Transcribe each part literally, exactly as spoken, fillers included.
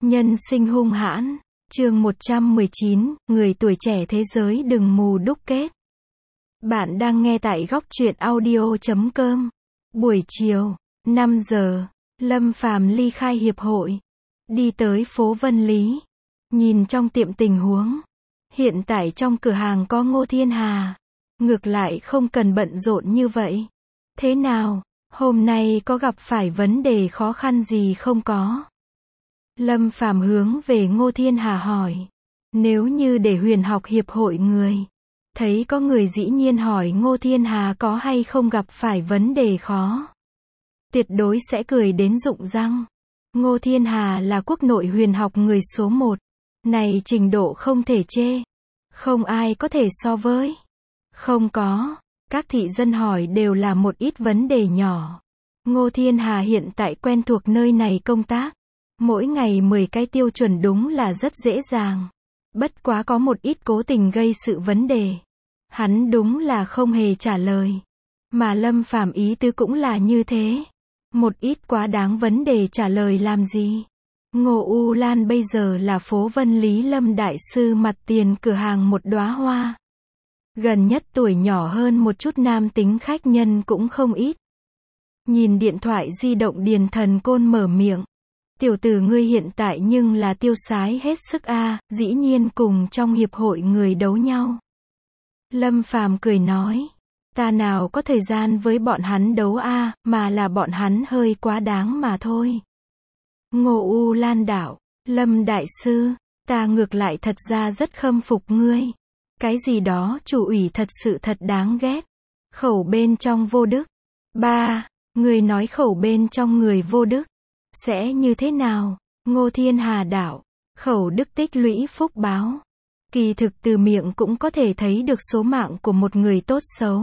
Nhân sinh hung hãn, chương một trăm mười chín, người tuổi trẻ thế giới đừng mù đúc kết. Bạn đang nghe tại góc truyện audio chấm com. Buổi chiều, năm giờ, Lâm Phàm ly khai hiệp hội, đi tới phố Vân Lý, nhìn trong tiệm tình huống. Hiện tại trong cửa hàng có Ngô Thiên Hà, ngược lại không cần bận rộn như vậy. Thế nào, hôm nay có gặp phải vấn đề khó khăn gì không có? Lâm Phàm hướng về Ngô Thiên Hà hỏi. Nếu như để huyền học hiệp hội người, thấy có người dĩ nhiên hỏi Ngô Thiên Hà có hay không gặp phải vấn đề khó, tuyệt đối sẽ cười đến rụng răng. Ngô Thiên Hà là quốc nội huyền học người số một, này trình độ không thể chê, không ai có thể so với. Không có, các thị dân hỏi đều là một ít vấn đề nhỏ. Ngô Thiên Hà hiện tại quen thuộc nơi này công tác, mỗi ngày mười cái tiêu chuẩn đúng là rất dễ dàng. Bất quá có một ít cố tình gây sự vấn đề, hắn đúng là không hề trả lời. Mà Lâm Phàm ý tứ cũng là như thế, một ít quá đáng vấn đề trả lời làm gì. Ngô U Lan bây giờ là phố Vân Lý Lâm đại sư mặt tiền cửa hàng một đóa hoa. Gần nhất tuổi nhỏ hơn một chút nam tính khách nhân cũng không ít. Nhìn điện thoại di động Điền Thần Côn mở miệng. Tiểu tử ngươi hiện tại nhưng là tiêu sái hết sức a, dĩ nhiên cùng trong hiệp hội người đấu nhau. Lâm Phàm cười nói, ta nào có thời gian với bọn hắn đấu a, mà là bọn hắn hơi quá đáng mà thôi. Ngô U Lan đạo, Lâm đại sư, ta ngược lại thật ra rất khâm phục ngươi. Cái gì đó chủ ủy thật sự thật đáng ghét. Khẩu bên trong vô đức. Ba, người nói khẩu bên trong người vô đức sẽ như thế nào? Ngô Thiên Hà đạo, khẩu đức tích lũy phúc báo. Kỳ thực từ miệng cũng có thể thấy được số mạng của một người tốt xấu.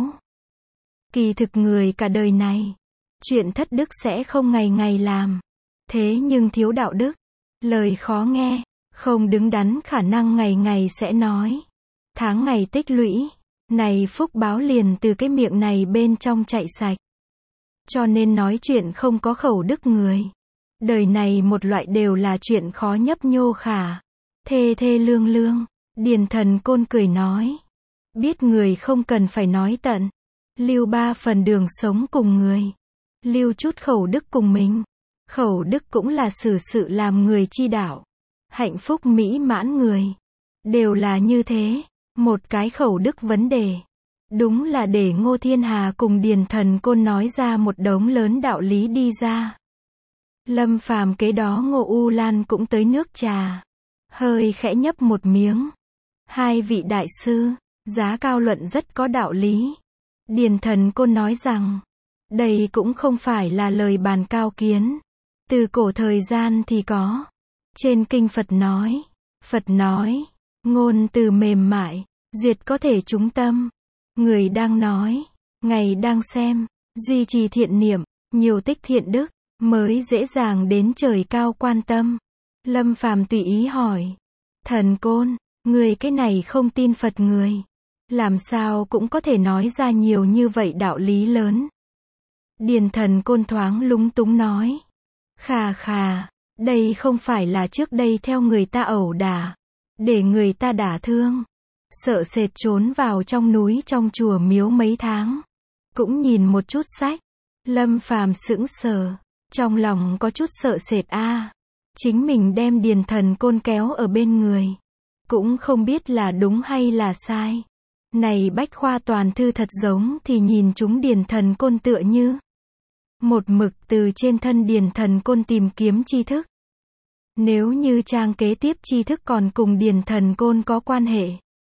Kỳ thực người cả đời này, chuyện thất đức sẽ không ngày ngày làm. Thế nhưng thiếu đạo đức, lời khó nghe, không đứng đắn khả năng ngày ngày sẽ nói. Tháng ngày tích lũy, này phúc báo liền từ cái miệng này bên trong chạy sạch. Cho nên nói chuyện không có khẩu đức người, đời này một loại đều là chuyện khó nhấp nhô khả. Thê thê lương lương, Điền Thần Côn cười nói. Biết người không cần phải nói tận. Lưu ba phần đường sống cùng người. Lưu chút khẩu đức cùng mình. Khẩu đức cũng là xử sự làm người chi đạo. Hạnh phúc mỹ mãn người. Đều là như thế. Một cái khẩu đức vấn đề. Đúng là để Ngô Thiên Hà cùng Điền Thần Côn nói ra một đống lớn đạo lý đi ra. Lâm Phàm kế đó Ngô U Lan cũng tới nước trà. Hơi khẽ nhấp một miếng. Hai vị đại sư, giá cao luận rất có đạo lý. Điền Thần Côn nói rằng, đây cũng không phải là lời bàn cao kiến. Từ cổ thời gian thì có. Trên kinh Phật nói, Phật nói, ngôn từ mềm mại, duyệt có thể trúng tâm. Người đang nói, ngày đang xem, duy trì thiện niệm, nhiều tích thiện đức, mới dễ dàng đến trời cao quan tâm. Lâm Phàm tùy ý hỏi, Thần Côn, người cái này không tin Phật người, làm sao cũng có thể nói ra nhiều như vậy đạo lý lớn. Điền Thần Côn thoáng lúng túng nói, khà khà, đây không phải là trước đây theo người ta ẩu đả, để người ta đả thương, sợ sệt trốn vào trong núi trong chùa miếu mấy tháng, cũng nhìn một chút sách. Lâm Phàm sững sờ, trong lòng có chút sợ sệt a. Chính mình đem Điền Thần Côn kéo ở bên người, cũng không biết là đúng hay là sai. Này bách khoa toàn thư thật giống thì nhìn chúng Điền Thần Côn tựa như một mực từ trên thân Điền Thần Côn tìm kiếm tri thức. Nếu như trang kế tiếp tri thức còn cùng Điền Thần Côn có quan hệ,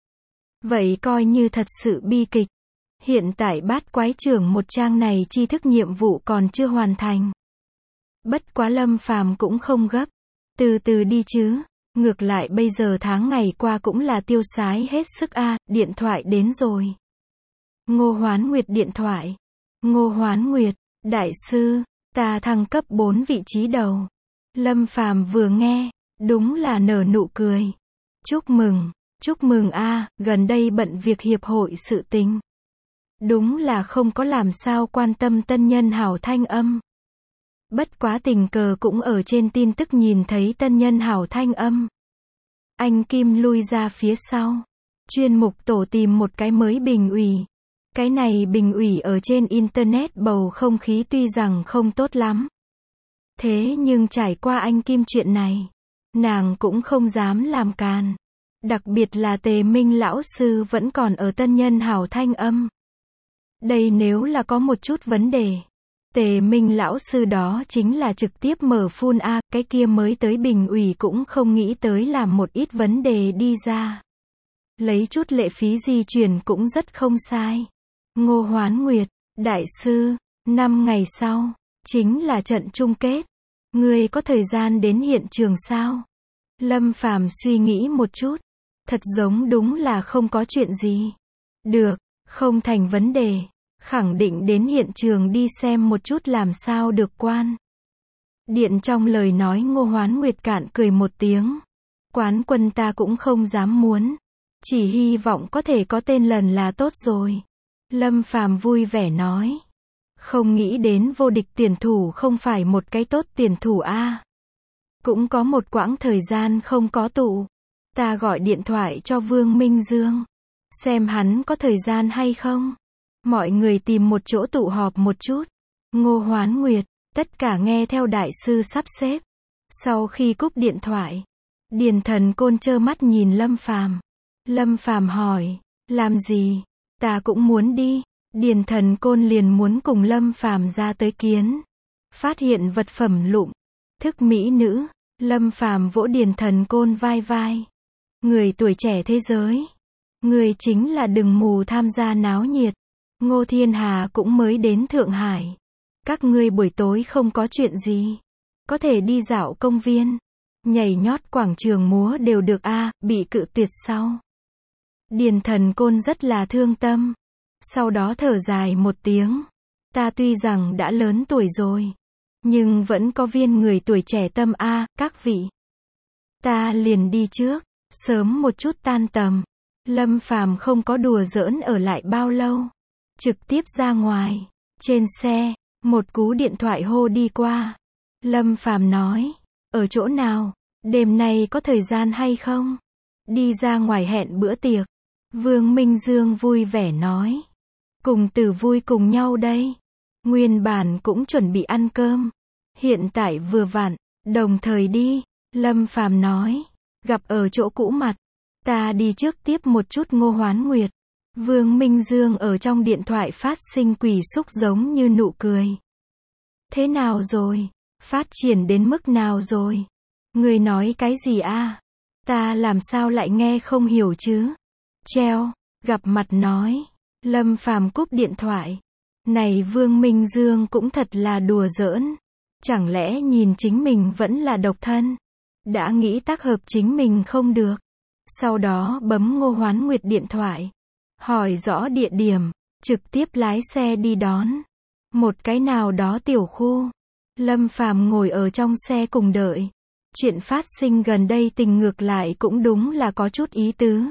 vậy coi như thật sự bi kịch. Hiện tại bát quái trưởng một trang này tri thức nhiệm vụ còn chưa hoàn thành. Bất quá Lâm Phàm cũng không gấp, từ từ đi chứ. Ngược lại bây giờ tháng ngày qua cũng là tiêu sái hết sức a. À, điện thoại đến rồi. Ngô Hoán Nguyệt điện thoại. Ngô Hoán Nguyệt, đại sư, ta thăng cấp bốn vị trí đầu. Lâm Phàm vừa nghe, đúng là nở nụ cười. Chúc mừng, chúc mừng a, à, gần đây bận việc hiệp hội sự tình. Đúng là không có làm sao quan tâm tân nhân hảo thanh âm. Bất quá tình cờ cũng ở trên tin tức nhìn thấy tân nhân Hảo Thanh Âm. Anh Kim lui ra phía sau. Chuyên mục tổ tìm một cái mới bình ủy. Cái này bình ủy ở trên Internet bầu không khí tuy rằng không tốt lắm. Thế nhưng trải qua anh Kim chuyện này, nàng cũng không dám làm càn. Đặc biệt là Tề Minh lão sư vẫn còn ở tân nhân Hảo Thanh Âm. Đây nếu là có một chút vấn đề, Tề Minh lão sư đó chính là trực tiếp mở phun a, cái kia mới tới bình ủy cũng không nghĩ tới làm một ít vấn đề đi ra. Lấy chút lệ phí di chuyển cũng rất không sai. Ngô Hoán Nguyệt, đại sư, năm ngày sau, chính là trận chung kết. Ngươi có thời gian đến hiện trường sao? Lâm Phàm suy nghĩ một chút. Thật giống đúng là không có chuyện gì. Được, không thành vấn đề. Khẳng định đến hiện trường đi xem một chút làm sao được quan. Điện trong lời nói Ngô Hoán Nguyệt cạn cười một tiếng. Quán quân ta cũng không dám muốn. Chỉ hy vọng có thể có tên lần là tốt rồi. Lâm Phàm vui vẻ nói. Không nghĩ đến vô địch tuyển thủ không phải một cái tốt tuyển thủ a. Cũng có một quãng thời gian không có tụ. Ta gọi điện thoại cho Vương Minh Dương. Xem hắn có thời gian hay không. Mọi người tìm một chỗ tụ họp một chút. Ngô Hoán Nguyệt, tất cả nghe theo đại sư sắp xếp. Sau khi cúp điện thoại, Điền Thần Côn trơ mắt nhìn Lâm Phàm. Lâm Phàm hỏi, làm gì? Ta cũng muốn đi. Điền Thần Côn liền muốn cùng Lâm Phàm ra tới kiến. Phát hiện vật phẩm lụm, thức mỹ nữ. Lâm Phàm vỗ Điền Thần Côn vai vai. Người tuổi trẻ thế giới. Người chính là đừng mù tham gia náo nhiệt. Ngô Thiên Hà cũng mới đến Thượng Hải. Các ngươi buổi tối không có chuyện gì. Có thể đi dạo công viên. Nhảy nhót quảng trường múa đều được a, à, bị cự tuyệt sau. Điền Thần Côn rất là thương tâm. Sau đó thở dài một tiếng. Ta tuy rằng đã lớn tuổi rồi. Nhưng vẫn có viên người tuổi trẻ tâm a, à, các vị. Ta liền đi trước. Sớm một chút tan tầm. Lâm Phàm không có đùa giỡn ở lại bao lâu. Trực tiếp ra ngoài. Trên xe, một cú điện thoại hô đi qua. Lâm Phàm nói. Ở chỗ nào? Đêm nay có thời gian hay không? Đi ra ngoài hẹn bữa tiệc. Vương Minh Dương vui vẻ nói. Cùng Tử vui cùng nhau đây. Nguyên bản cũng chuẩn bị ăn cơm. Hiện tại vừa vặn, đồng thời đi. Lâm Phàm nói. Gặp ở chỗ cũ mặt. Ta đi trước tiếp một chút Ngô Hoán Nguyệt. Vương Minh Dương ở trong điện thoại phát sinh quỷ xúc giống như nụ cười. Thế nào rồi? Phát triển đến mức nào rồi? Người nói cái gì a? À? Ta làm sao lại nghe không hiểu chứ? Treo, gặp mặt nói. Lâm Phàm cúp điện thoại. Này Vương Minh Dương cũng thật là đùa giỡn. Chẳng lẽ nhìn chính mình vẫn là độc thân? Đã nghĩ tác hợp chính mình không được. Sau đó bấm Ngô Hoán Nguyệt điện thoại. Hỏi rõ địa điểm. Trực tiếp lái xe đi đón. Một cái nào đó tiểu khu. Lâm Phàm ngồi ở trong xe cùng đợi. Chuyện phát sinh gần đây tình ngược lại cũng đúng là có chút ý tứ.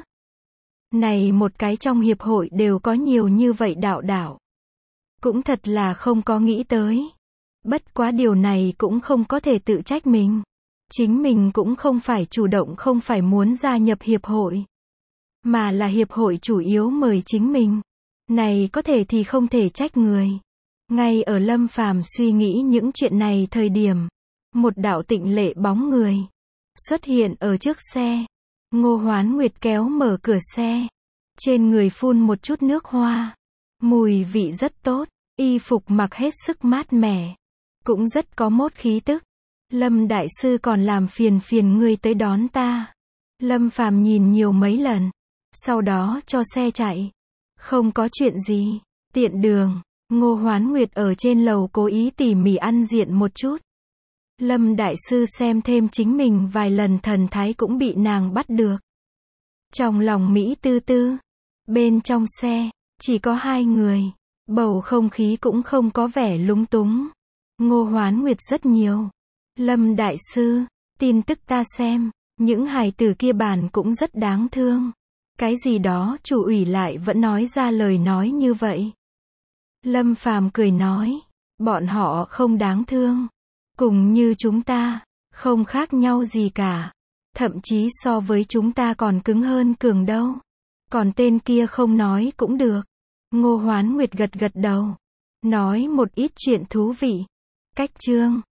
Này một cái trong hiệp hội đều có nhiều như vậy đạo đạo. Cũng thật là không có nghĩ tới. Bất quá điều này cũng không có thể tự trách mình. Chính mình cũng không phải chủ động không phải muốn gia nhập hiệp hội. Mà là hiệp hội chủ yếu mời chính mình. Này có thể thì không thể trách người. Ngay ở Lâm Phàm suy nghĩ những chuyện này thời điểm. Một đạo tịnh lệ bóng người. Xuất hiện ở trước xe. Ngô Hoán Nguyệt kéo mở cửa xe. Trên người phun một chút nước hoa. Mùi vị rất tốt. Y phục mặc hết sức mát mẻ. Cũng rất có mốt khí tức. Lâm đại sư còn làm phiền phiền ngươi tới đón ta. Lâm Phàm nhìn nhiều mấy lần. Sau đó cho xe chạy. Không có chuyện gì. Tiện đường. Ngô Hoán Nguyệt ở trên lầu cố ý tỉ mỉ ăn diện một chút. Lâm đại sư xem thêm chính mình vài lần thần thái cũng bị nàng bắt được. Trong lòng Mỹ tư tư. Bên trong xe, chỉ có hai người. Bầu không khí cũng không có vẻ lúng túng. Ngô Hoán Nguyệt rất nhiều. Lâm đại sư, tin tức ta xem, những hài tử kia bản cũng rất đáng thương. Cái gì đó chủ ủy lại vẫn nói ra lời nói như vậy. Lâm Phàm cười nói, bọn họ không đáng thương. Cùng như chúng ta, không khác nhau gì cả. Thậm chí so với chúng ta còn cứng hơn Cường đâu. Còn tên kia không nói cũng được. Ngô Hoán Nguyệt gật gật đầu. Nói một ít chuyện thú vị. Cách chương